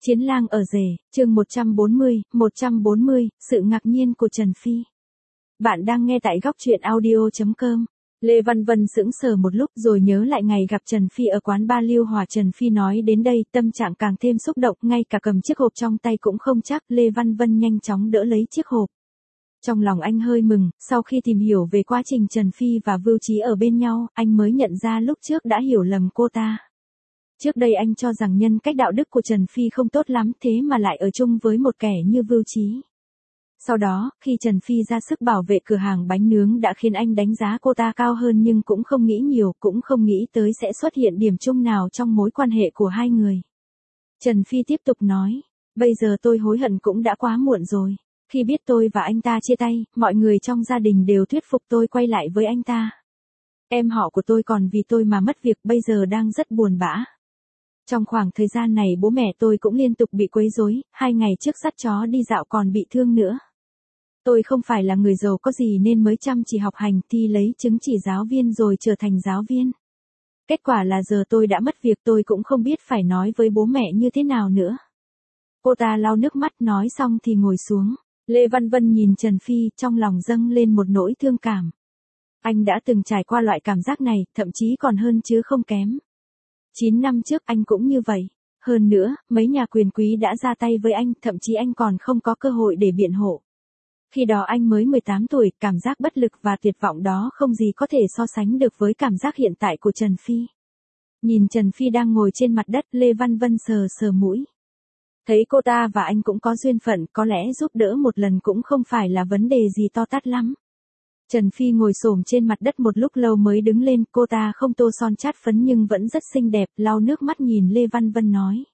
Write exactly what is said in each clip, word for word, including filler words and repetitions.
Chiến lang ở rể, chương một trăm bốn mươi, một trăm bốn mươi, sự ngạc nhiên của Trần Phi. Bạn đang nghe tại góc truyện audio chấm com. Lê Văn Vân sững sờ một lúc rồi nhớ lại ngày gặp Trần Phi ở quán ba Lưu Hòa. Trần Phi nói đến đây, tâm trạng càng thêm xúc động, ngay cả cầm chiếc hộp trong tay cũng không chắc. Lê Văn Vân nhanh chóng đỡ lấy chiếc hộp. Trong lòng anh hơi mừng, sau khi tìm hiểu về quá trình Trần Phi và Vưu Chí ở bên nhau, anh mới nhận ra lúc trước đã hiểu lầm cô ta. Trước đây anh cho rằng nhân cách đạo đức của Trần Phi không tốt lắm, thế mà lại ở chung với một kẻ như Vưu Chí. Sau đó, khi Trần Phi ra sức bảo vệ cửa hàng bánh nướng đã khiến anh đánh giá cô ta cao hơn, nhưng cũng không nghĩ nhiều, cũng không nghĩ tới sẽ xuất hiện điểm chung nào trong mối quan hệ của hai người. Trần Phi tiếp tục nói, bây giờ tôi hối hận cũng đã quá muộn rồi. Khi biết tôi và anh ta chia tay, mọi người trong gia đình đều thuyết phục tôi quay lại với anh ta. Em họ của tôi còn vì tôi mà mất việc, bây giờ đang rất buồn bã. Trong khoảng thời gian này bố mẹ tôi cũng liên tục bị quấy rối, hai ngày trước dắt chó đi dạo còn bị thương nữa. Tôi không phải là người giàu có gì nên mới chăm chỉ học hành, thi lấy chứng chỉ giáo viên rồi trở thành giáo viên. Kết quả là giờ tôi đã mất việc, tôi cũng không biết phải nói với bố mẹ như thế nào nữa. Cô ta lau nước mắt, nói xong thì ngồi xuống. Lê Văn Vân nhìn Trần Phi, trong lòng dâng lên một nỗi thương cảm. Anh đã từng trải qua loại cảm giác này, thậm chí còn hơn chứ không kém. chín năm trước anh cũng như vậy. Hơn nữa, mấy nhà quyền quý đã ra tay với anh, thậm chí anh còn không có cơ hội để biện hộ. Khi đó anh mới mười tám tuổi, cảm giác bất lực và tuyệt vọng đó không gì có thể so sánh được với cảm giác hiện tại của Trần Phi. Nhìn Trần Phi đang ngồi trên mặt đất, Lê Văn Vân sờ sờ mũi. Thấy cô ta và anh cũng có duyên phận, có lẽ giúp đỡ một lần cũng không phải là vấn đề gì to tát lắm. Trần Phi ngồi xổm trên mặt đất một lúc lâu mới đứng lên, cô ta không tô son chát phấn nhưng vẫn rất xinh đẹp, lau nước mắt nhìn Lê Văn Vân nói.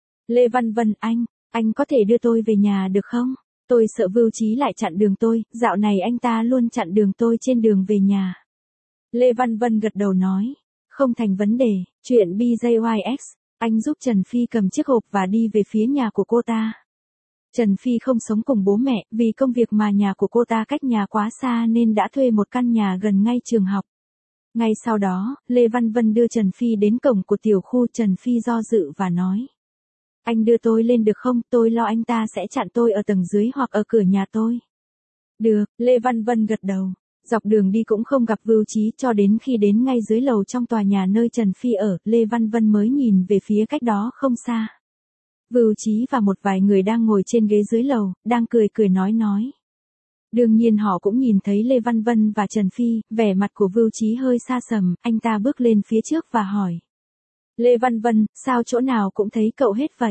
Lê Văn Vân, anh, anh có thể đưa tôi về nhà được không? Tôi sợ Vưu Chí lại chặn đường tôi, dạo này anh ta luôn chặn đường tôi trên đường về nhà. Lê Văn Vân gật đầu nói, không thành vấn đề, chuyện bê gi i ích, anh giúp Trần Phi cầm chiếc hộp và đi về phía nhà của cô ta. Trần Phi không sống cùng bố mẹ, vì công việc mà nhà của cô ta cách nhà quá xa nên đã thuê một căn nhà gần ngay trường học. Ngay sau đó, Lê Văn Vân đưa Trần Phi đến cổng của tiểu khu. Trần Phi do dự và nói. Anh đưa tôi lên được không, tôi lo anh ta sẽ chặn tôi ở tầng dưới hoặc ở cửa nhà tôi. Được, Lê Văn Vân gật đầu. Dọc đường đi cũng không gặp Vưu Chí, cho đến khi đến ngay dưới lầu trong tòa nhà nơi Trần Phi ở, Lê Văn Vân mới nhìn về phía cách đó không xa. Vưu Chí và một vài người đang ngồi trên ghế dưới lầu, đang cười cười nói nói. Đương nhiên họ cũng nhìn thấy Lê Văn Vân và Trần Phi, vẻ mặt của Vưu Chí hơi xa sầm, anh ta bước lên phía trước và hỏi. Lê Văn Vân, sao chỗ nào cũng thấy cậu hết vậy?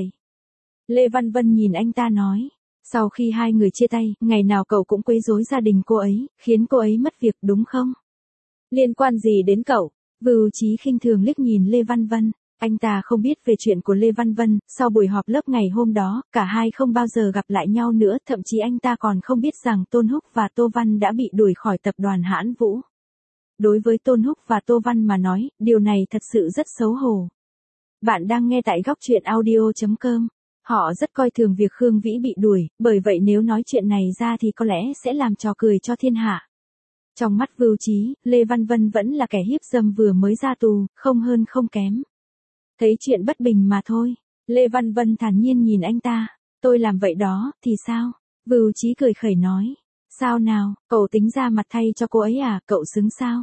Lê Văn Vân nhìn anh ta nói. Sau khi hai người chia tay, ngày nào cậu cũng quấy rối gia đình cô ấy, khiến cô ấy mất việc đúng không? Liên quan gì đến cậu? Vưu Chí khinh thường liếc nhìn Lê Văn Vân. Anh ta không biết về chuyện của Lê Văn Vân, sau buổi họp lớp ngày hôm đó, cả hai không bao giờ gặp lại nhau nữa, thậm chí anh ta còn không biết rằng Tôn Húc và Tô Văn đã bị đuổi khỏi tập đoàn Hãn Vũ. Đối với Tôn Húc và Tô Văn mà nói, điều này thật sự rất xấu hổ. Bạn đang nghe tại góc truyện audio chấm com. Họ rất coi thường việc Khương Vĩ bị đuổi, bởi vậy nếu nói chuyện này ra thì có lẽ sẽ làm trò cười cho thiên hạ. Trong mắt Vưu Chí, Lê Văn Vân vẫn là kẻ hiếp dâm vừa mới ra tù, không hơn không kém. Thấy chuyện bất bình mà thôi. Lê Văn Vân thản nhiên nhìn anh ta. Tôi làm vậy đó, thì sao? Vưu Chí cười khẩy nói. Sao nào, cậu tính ra mặt thay cho cô ấy à, cậu xứng sao?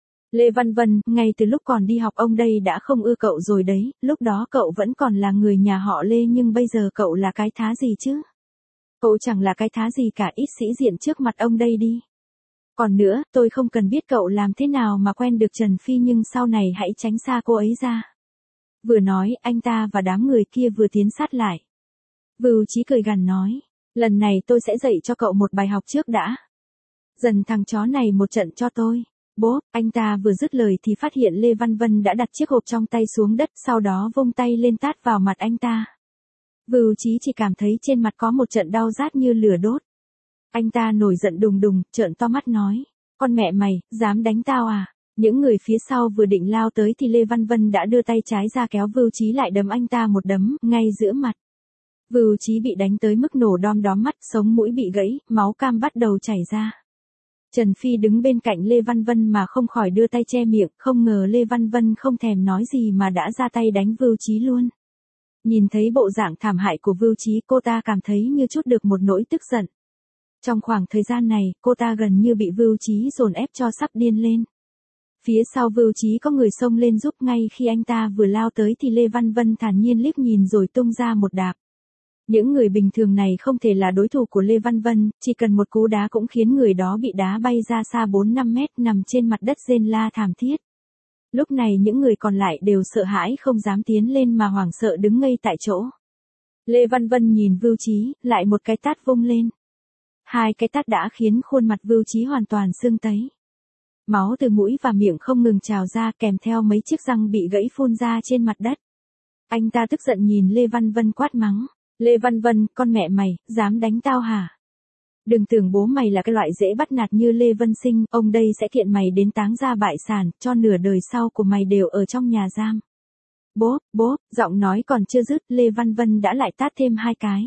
Lê Văn Vân, ngay từ lúc còn đi học ông đây đã không ưa cậu rồi đấy, lúc đó cậu vẫn còn là người nhà họ Lê nhưng bây giờ cậu là cái thá gì chứ? Cậu chẳng là cái thá gì cả, ít sĩ diện trước mặt ông đây đi. Còn nữa, tôi không cần biết cậu làm thế nào mà quen được Trần Phi, nhưng sau này hãy tránh xa cô ấy ra. Vừa nói, anh ta và đám người kia vừa tiến sát lại. Vưu Chí cười gằn nói, lần này tôi sẽ dạy cho cậu một bài học trước đã. Dần thằng chó này một trận cho tôi. Bố, anh ta vừa dứt lời thì phát hiện Lê Văn Vân đã đặt chiếc hộp trong tay xuống đất, sau đó vung tay lên tát vào mặt anh ta. Vưu Chí chỉ cảm thấy trên mặt có một trận đau rát như lửa đốt. Anh ta nổi giận đùng đùng, trợn to mắt nói, con mẹ mày, dám đánh tao à? Những người phía sau vừa định lao tới thì Lê Văn Vân đã đưa tay trái ra kéo Vưu Chí lại đấm anh ta một đấm, ngay giữa mặt. Vưu Chí bị đánh tới mức nổ đom đóm mắt, sống mũi bị gãy, máu cam bắt đầu chảy ra. Trần Phi đứng bên cạnh Lê Văn Vân mà không khỏi đưa tay che miệng, không ngờ Lê Văn Vân không thèm nói gì mà đã ra tay đánh Vưu Chí luôn. Nhìn thấy bộ dạng thảm hại của Vưu Chí, cô ta cảm thấy như chút được một nỗi tức giận. Trong khoảng thời gian này, cô ta gần như bị Vưu Chí dồn ép cho sắp điên lên. Phía sau Vưu Chí có người xông lên giúp, ngay khi anh ta vừa lao tới thì Lê Văn Vân thản nhiên liếc nhìn rồi tung ra một đạp. Những người bình thường này không thể là đối thủ của Lê Văn Vân, chỉ cần một cú đá cũng khiến người đó bị đá bay ra xa bốn năm mét, nằm trên mặt đất rên la thảm thiết. Lúc này những người còn lại đều sợ hãi không dám tiến lên mà hoảng sợ đứng ngây tại chỗ. Lê Văn Vân nhìn Vưu Chí, lại một cái tát vung lên. Hai cái tát đã khiến khuôn mặt Vưu Chí hoàn toàn sưng tấy. Máu từ mũi và miệng không ngừng trào ra, kèm theo mấy chiếc răng bị gãy phun ra trên mặt đất. Anh ta tức giận nhìn Lê Văn Vân quát mắng. Lê Văn Vân, con mẹ mày, dám đánh tao hả? Đừng tưởng bố mày là cái loại dễ bắt nạt như Lê Vân Sinh, ông đây sẽ kiện mày đến táng gia bại sản, cho nửa đời sau của mày đều ở trong nhà giam. Bố, bố, giọng nói còn chưa dứt, Lê Văn Vân đã lại tát thêm hai cái.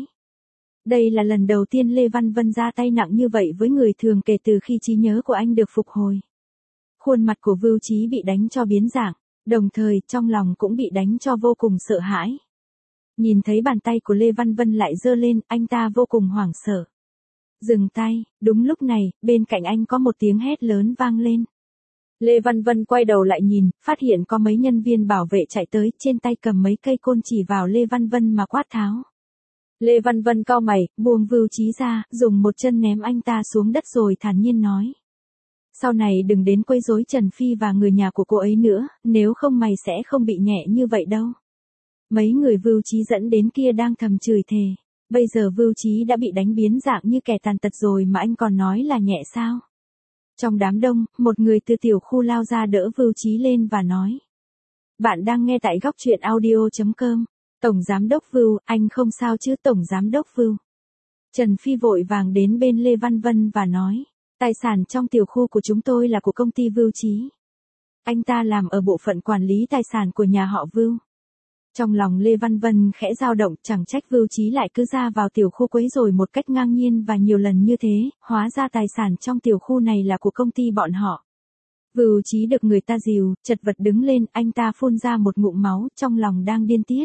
Đây là lần đầu tiên Lê Văn Vân ra tay nặng như vậy với người thường kể từ khi trí nhớ của anh được phục hồi. Khuôn mặt của Vưu Chí bị đánh cho biến dạng, đồng thời trong lòng cũng bị đánh cho vô cùng sợ hãi. Nhìn thấy bàn tay của Lê Văn Vân lại giơ lên, anh ta vô cùng hoảng sợ. Dừng tay, đúng lúc này, bên cạnh anh có một tiếng hét lớn vang lên. Lê Văn Vân quay đầu lại nhìn, phát hiện có mấy nhân viên bảo vệ chạy tới, trên tay cầm mấy cây côn chỉ vào Lê Văn Vân mà quát tháo. Lê Văn Vân cau mày, buông Vưu Chí ra, dùng một chân ném anh ta xuống đất rồi thản nhiên nói. Sau này đừng đến quấy rối Trần Phi và người nhà của cô ấy nữa, nếu không mày sẽ không bị nhẹ như vậy đâu. Mấy người Vưu Chí dẫn đến kia đang thầm chửi thề. Bây giờ Vưu Chí đã bị đánh biến dạng như kẻ tàn tật rồi mà anh còn nói là nhẹ sao? Trong đám đông, một người từ tiểu khu lao ra đỡ Vưu Chí lên và nói. Bạn đang nghe tại góc truyện audio chấm com. Tổng Giám đốc Vưu, anh không sao chứ Tổng Giám đốc Vưu? Trần Phi vội vàng đến bên Lê Văn Vân và nói. Tài sản trong tiểu khu của chúng tôi là của công ty Vưu Chí. Anh ta làm ở bộ phận quản lý tài sản của nhà họ Vưu. Trong lòng Lê Văn Vân khẽ dao động, chẳng trách Vưu Chí lại cứ ra vào tiểu khu quấy rối một cách ngang nhiên và nhiều lần như thế, hóa ra tài sản trong tiểu khu này là của công ty bọn họ. Vưu Chí được người ta dìu, chật vật đứng lên, anh ta phun ra một ngụm máu, trong lòng đang điên tiết.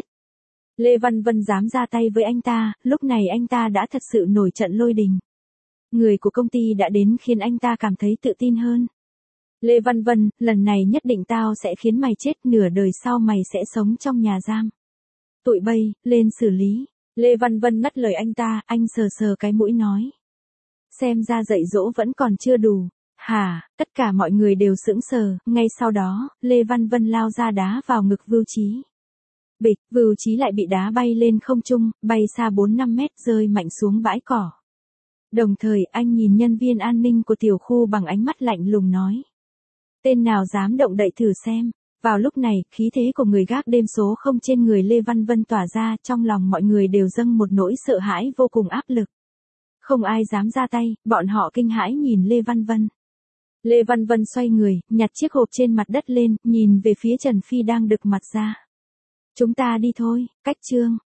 Lê Văn Vân dám ra tay với anh ta, lúc này anh ta đã thật sự nổi trận lôi đình. Người của công ty đã đến khiến anh ta cảm thấy tự tin hơn. Lê Văn Vân, lần này nhất định tao sẽ khiến mày chết, nửa đời sau mày sẽ sống trong nhà giam. Tụi bay, lên xử lý. Lê Văn Vân ngắt lời anh ta, anh sờ sờ cái mũi nói. Xem ra dạy dỗ vẫn còn chưa đủ. Hả, tất cả mọi người đều sững sờ, ngay sau đó, Lê Văn Vân lao ra đá vào ngực Vưu Chí. Bịch, Vưu Chí lại bị đá bay lên không trung, bay xa bốn năm mét rơi mạnh xuống bãi cỏ. Đồng thời anh nhìn nhân viên an ninh của tiểu khu bằng ánh mắt lạnh lùng nói. Tên nào dám động đậy thử xem. Vào lúc này, khí thế của người gác đêm số không trên người Lê Văn Vân tỏa ra, trong lòng mọi người đều dâng một nỗi sợ hãi vô cùng áp lực. Không ai dám ra tay, bọn họ kinh hãi nhìn Lê Văn Vân. Lê Văn Vân xoay người, nhặt chiếc hộp trên mặt đất lên, nhìn về phía Trần Phi đang đực mặt ra. Chúng ta đi thôi, cách chương.